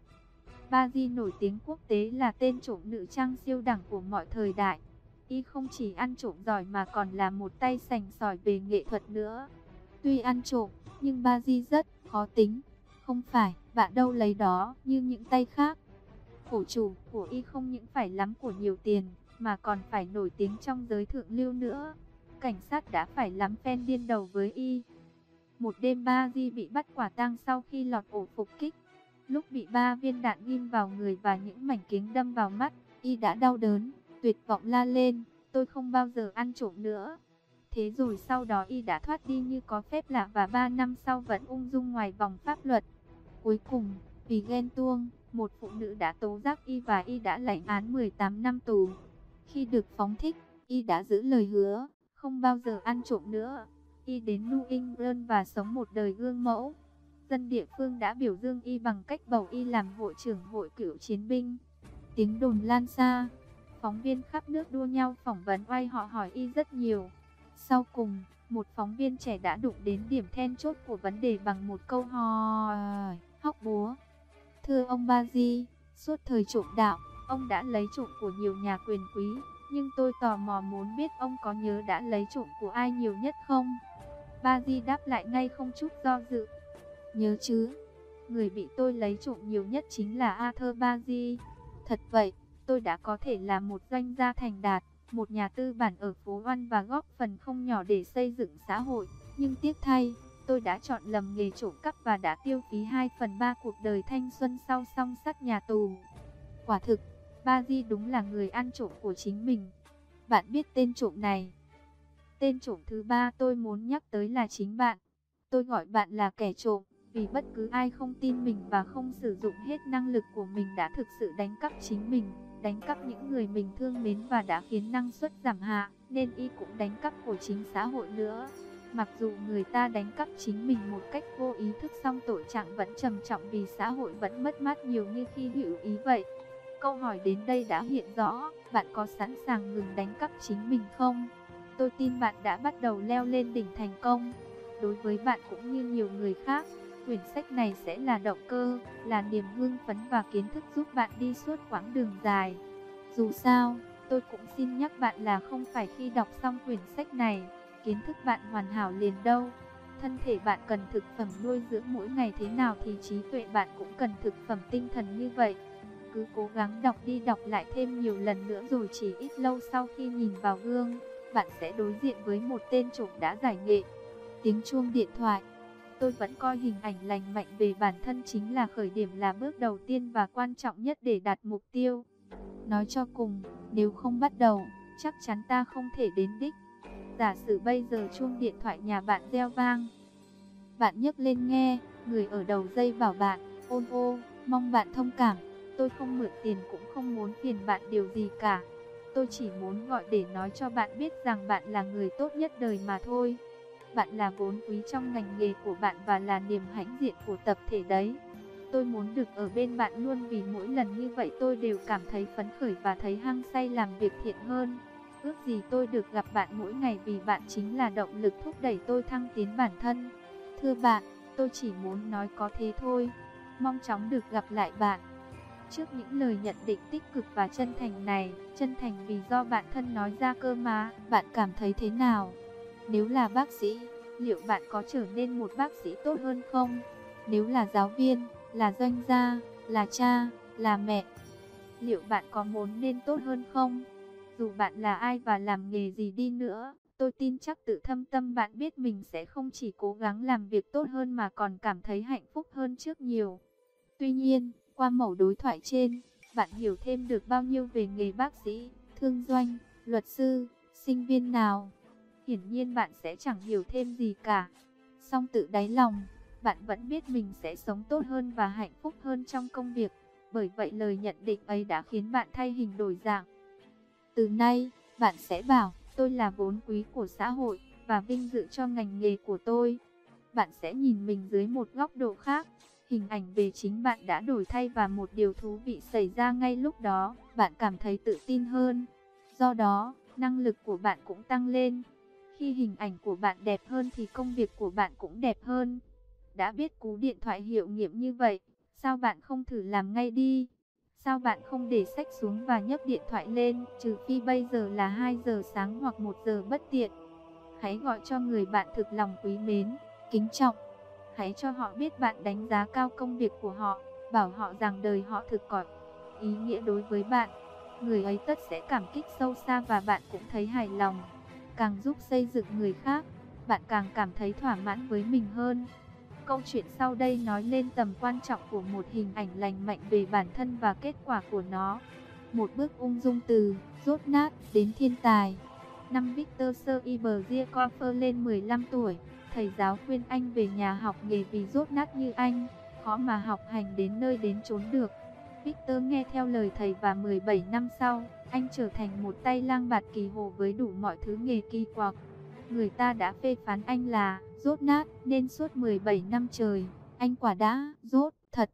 Bazi nổi tiếng quốc tế là tên trộm nữ trang siêu đẳng của mọi thời đại. Y không chỉ ăn trộm giỏi mà còn là một tay sành sỏi về nghệ thuật nữa. Tuy ăn trộm, nhưng Bazi rất khó tính. Không phải bạn đâu lấy đó như những tay khác. Khổ chủ của Y không những phải lắm của nhiều tiền, mà còn phải nổi tiếng trong giới thượng lưu nữa. Cảnh sát đã phải lắm phen điên đầu với Y. Một đêm Bazi bị bắt quả tang sau khi lọt ổ phục kích. Lúc bị 3 viên đạn ghim vào người và những mảnh kính đâm vào mắt, Y đã đau đớn, tuyệt vọng la lên, tôi không bao giờ ăn trộm nữa. Thế rồi sau đó Y đã thoát đi như có phép lạ và 3 năm sau vẫn ung dung ngoài vòng pháp luật. Cuối cùng, vì ghen tuông, một phụ nữ đã tố giác Y và Y đã lãnh án 18 năm tù. Khi được phóng thích, Y đã giữ lời hứa, không bao giờ ăn trộm nữa. Y đến New England và sống một đời gương mẫu. Dân địa phương đã biểu dương Y bằng cách bầu Y làm hội trưởng hội cựu chiến binh. Tiếng đồn lan xa, phóng viên khắp nước đua nhau phỏng vấn oai họ hỏi Y rất nhiều. Sau cùng, một phóng viên trẻ đã đụng đến điểm then chốt của vấn đề bằng một câu hỏi hóc búa. Thưa ông Bazi, suốt thời trộm đạo, ông đã lấy trộm của nhiều nhà quyền quý, nhưng tôi tò mò muốn biết ông có nhớ đã lấy trộm của ai nhiều nhất không? Bazi đáp lại ngay không chút do dự. Nhớ chứ, người bị tôi lấy trộm nhiều nhất chính là Arthur Bazi. Thật vậy, tôi đã có thể là một doanh gia thành đạt, một nhà tư bản ở phố Oan và góp phần không nhỏ để xây dựng xã hội. Nhưng tiếc thay, tôi đã chọn lầm nghề trộm cắp và đã tiêu phí 2/3 cuộc đời thanh xuân sau song sắt nhà tù. Quả thực, Bazi đúng là người ăn trộm của chính mình. Bạn biết tên trộm này. Tên trộm thứ ba tôi muốn nhắc tới là chính bạn. Tôi gọi bạn là kẻ trộm, vì bất cứ ai không tin mình và không sử dụng hết năng lực của mình đã thực sự đánh cắp chính mình, đánh cắp những người mình thương mến và đã khiến năng suất giảm hạ, nên Y cũng đánh cắp của chính xã hội nữa. Mặc dù người ta đánh cắp chính mình một cách vô ý thức song tội trạng vẫn trầm trọng vì xã hội vẫn mất mát nhiều như khi hữu ý vậy. Câu hỏi đến đây đã hiện rõ, bạn có sẵn sàng ngừng đánh cắp chính mình không? Tôi tin bạn đã bắt đầu leo lên đỉnh thành công. Đối với bạn cũng như nhiều người khác, quyển sách này sẽ là động cơ, là niềm hưng phấn và kiến thức giúp bạn đi suốt quãng đường dài. Dù sao, tôi cũng xin nhắc bạn là không phải khi đọc xong quyển sách này, kiến thức bạn hoàn hảo liền đâu. Thân thể bạn cần thực phẩm nuôi dưỡng mỗi ngày thế nào thì trí tuệ bạn cũng cần thực phẩm tinh thần như vậy. Cứ cố gắng đọc đi đọc lại thêm nhiều lần nữa rồi chỉ ít lâu sau khi nhìn vào gương, bạn sẽ đối diện với một tên trộm đã giải nghệ. Tiếng chuông điện thoại. Tôi vẫn coi hình ảnh lành mạnh về bản thân chính là khởi điểm, là bước đầu tiên và quan trọng nhất để đạt mục tiêu. Nói cho cùng, nếu không bắt đầu, chắc chắn ta không thể đến đích. Giả sử bây giờ chuông điện thoại nhà bạn reo vang. Bạn nhấc lên nghe, người ở đầu dây bảo bạn, ôn ô, mong bạn thông cảm. Tôi không mượn tiền cũng không muốn phiền bạn điều gì cả. Tôi chỉ muốn gọi để nói cho bạn biết rằng bạn là người tốt nhất đời mà thôi. Bạn là vốn quý trong ngành nghề của bạn và là niềm hãnh diện của tập thể đấy. Tôi muốn được ở bên bạn luôn vì mỗi lần như vậy tôi đều cảm thấy phấn khởi và thấy hăng say làm việc thiện hơn. Ước gì tôi được gặp bạn mỗi ngày vì bạn chính là động lực thúc đẩy tôi thăng tiến bản thân. Thưa bạn, tôi chỉ muốn nói có thế thôi. Mong chóng được gặp lại bạn. Trước những lời nhận định tích cực và chân thành này, chân thành vì do bạn thân nói ra cơ mà, bạn cảm thấy thế nào? Nếu là bác sĩ, Liệu bạn có trở nên một bác sĩ tốt hơn không? Nếu là giáo viên, là doanh gia, là cha, là mẹ, liệu bạn có muốn nên tốt hơn không? Dù bạn là ai và làm nghề gì đi nữa, tôi tin chắc tự thâm tâm bạn biết mình sẽ không chỉ cố gắng làm việc tốt hơn mà còn cảm thấy hạnh phúc hơn trước nhiều. Tuy nhiên, qua mẩu đối thoại trên, bạn hiểu thêm được bao nhiêu về nghề bác sĩ, thương doanh, luật sư, sinh viên nào? Hiển nhiên bạn sẽ chẳng hiểu thêm gì cả. Song tự đáy lòng, bạn vẫn biết mình sẽ sống tốt hơn và hạnh phúc hơn trong công việc. Bởi vậy lời nhận định ấy đã khiến bạn thay hình đổi dạng. Từ nay, bạn sẽ bảo, tôi là vốn quý của xã hội và vinh dự cho ngành nghề của tôi. Bạn sẽ nhìn mình dưới một góc độ khác. Hình ảnh về chính bạn đã đổi thay và một điều thú vị xảy ra ngay lúc đó, bạn cảm thấy tự tin hơn. Do đó, năng lực của bạn cũng tăng lên. Khi hình ảnh của bạn đẹp hơn thì công việc của bạn cũng đẹp hơn. Đã biết cú điện thoại hiệu nghiệm như vậy, sao bạn không thử làm ngay đi? Sao bạn không để sách xuống và nhấc điện thoại lên, trừ phi bây giờ là 2 giờ sáng hoặc 1 giờ bất tiện. Hãy gọi cho người bạn thực lòng quý mến, kính trọng. Hãy cho họ biết bạn đánh giá cao công việc của họ, bảo họ rằng đời họ thực có ý nghĩa đối với bạn. Người ấy tất sẽ cảm kích sâu xa và bạn cũng thấy hài lòng. Càng giúp xây dựng người khác, bạn càng cảm thấy thỏa mãn với mình hơn. Câu chuyện sau đây nói lên tầm quan trọng của một hình ảnh lành mạnh về bản thân và kết quả của nó. Một bước ung dung từ dốt nát đến thiên tài. Năm Victor Iberzier lên 15 tuổi, thầy giáo khuyên anh về nhà học nghề vì dốt nát như anh, khó mà học hành đến nơi đến chốn được. Victor nghe theo lời thầy và 17 năm sau, anh trở thành một tay lang bạt kỳ hồ với đủ mọi thứ nghề kỳ quặc. Người ta đã phê phán anh là dốt nát nên suốt 17 năm trời, anh quả đã dốt thật.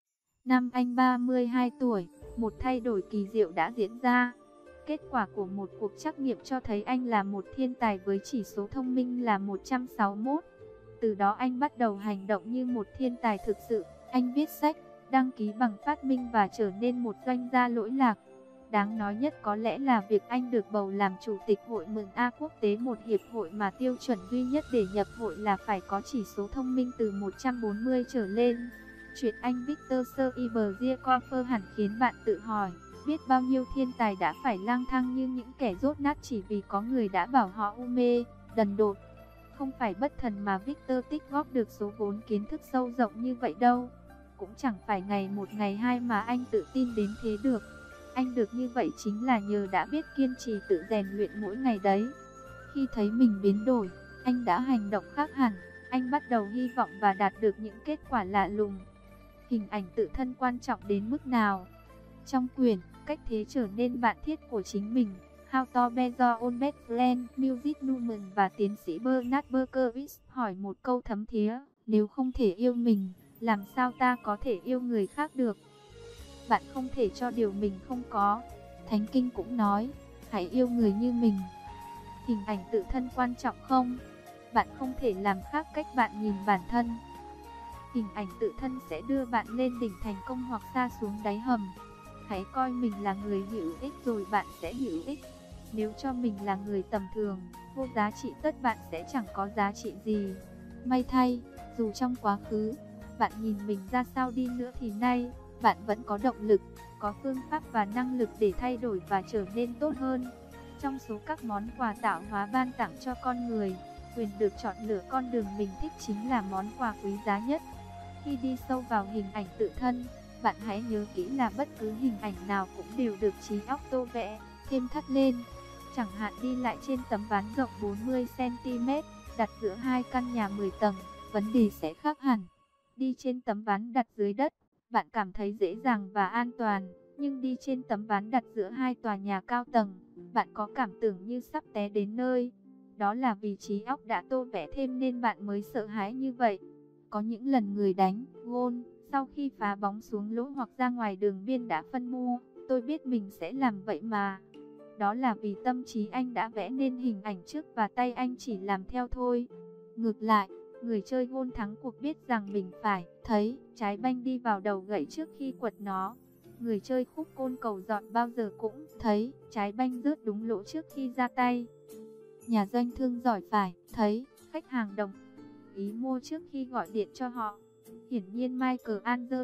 Năm anh 32 tuổi, một thay đổi kỳ diệu đã diễn ra. Kết quả của một cuộc trắc nghiệm cho thấy anh là một thiên tài với chỉ số thông minh là 161. Từ đó anh bắt đầu hành động như một thiên tài thực sự. Anh viết sách, đăng ký bằng phát minh và trở nên một doanh gia lỗi lạc. Đáng nói nhất có lẽ là việc anh được bầu làm chủ tịch hội mừng A quốc tế, một hiệp hội mà tiêu chuẩn duy nhất để nhập hội là phải có chỉ số thông minh từ 140 trở lên. Chuyện anh Victor Iberzier hẳn khiến bạn tự hỏi, biết bao nhiêu thiên tài đã phải lang thang như những kẻ dốt nát chỉ vì có người đã bảo họ u mê, đần độn. Không phải bất thần mà Victor tích góp được số vốn kiến thức sâu rộng như vậy đâu. Cũng chẳng phải ngày một ngày hai mà anh tự tin đến thế được. Anh được như vậy chính là nhờ đã biết kiên trì tự rèn luyện mỗi ngày đấy. Khi thấy mình biến đổi, anh đã hành động khác hẳn. Anh bắt đầu hy vọng và đạt được những kết quả lạ lùng. Hình ảnh tự thân quan trọng đến mức nào? Trong quyển Cách thế trở nên bạn thiết của chính mình, How to Be Your Own Best Friend, Music Newman và tiến sĩ Bernard Berkowitz hỏi một câu thấm thía, nếu không thể yêu mình, làm sao ta có thể yêu người khác được? Bạn không thể cho điều mình không có. Thánh Kinh cũng nói, hãy yêu người như mình. Hình ảnh tự thân quan trọng không? Bạn không thể làm khác cách bạn nhìn bản thân. Hình ảnh tự thân sẽ đưa bạn lên đỉnh thành công hoặc sa xuống đáy hầm. Hãy coi mình là người hữu ích rồi bạn sẽ hữu ích. Nếu cho mình là người tầm thường, vô giá trị tất bạn sẽ chẳng có giá trị gì. May thay, dù trong quá khứ, bạn nhìn mình ra sao đi nữa thì nay, bạn vẫn có động lực, có phương pháp và năng lực để thay đổi và trở nên tốt hơn. Trong số các món quà tạo hóa ban tặng cho con người, quyền được chọn lựa con đường mình thích chính là món quà quý giá nhất. Khi đi sâu vào hình ảnh tự thân, bạn hãy nhớ kỹ là bất cứ hình ảnh nào cũng đều được trí óc tô vẽ, thêm thắt lên. Chẳng hạn đi lại trên tấm ván rộng 40 cm, đặt giữa hai căn nhà 10 tầng, vấn đề sẽ khác hẳn. Đi trên tấm ván đặt dưới đất, bạn cảm thấy dễ dàng và an toàn, nhưng đi trên tấm ván đặt giữa hai tòa nhà cao tầng, bạn có cảm tưởng như sắp té đến nơi. Đó là vì trí óc đã tô vẽ thêm nên bạn mới sợ hãi như vậy. Có những lần người đánh gôn, sau khi phá bóng xuống lỗ hoặc ra ngoài đường biên đã phân mua, tôi biết mình sẽ làm vậy mà. Đó là vì tâm trí anh đã vẽ nên hình ảnh trước và tay anh chỉ làm theo thôi. Ngược lại, người chơi gôn thắng cuộc biết rằng mình phải thấy trái banh đi vào đầu gậy trước khi quật nó. Người chơi khúc côn cầu dọn bao giờ cũng thấy trái banh rớt đúng lỗ trước khi ra tay. Nhà doanh thương giỏi phải thấy Khách hàng đồng ý mua trước khi gọi điện cho họ. Hiển nhiên Michael Angel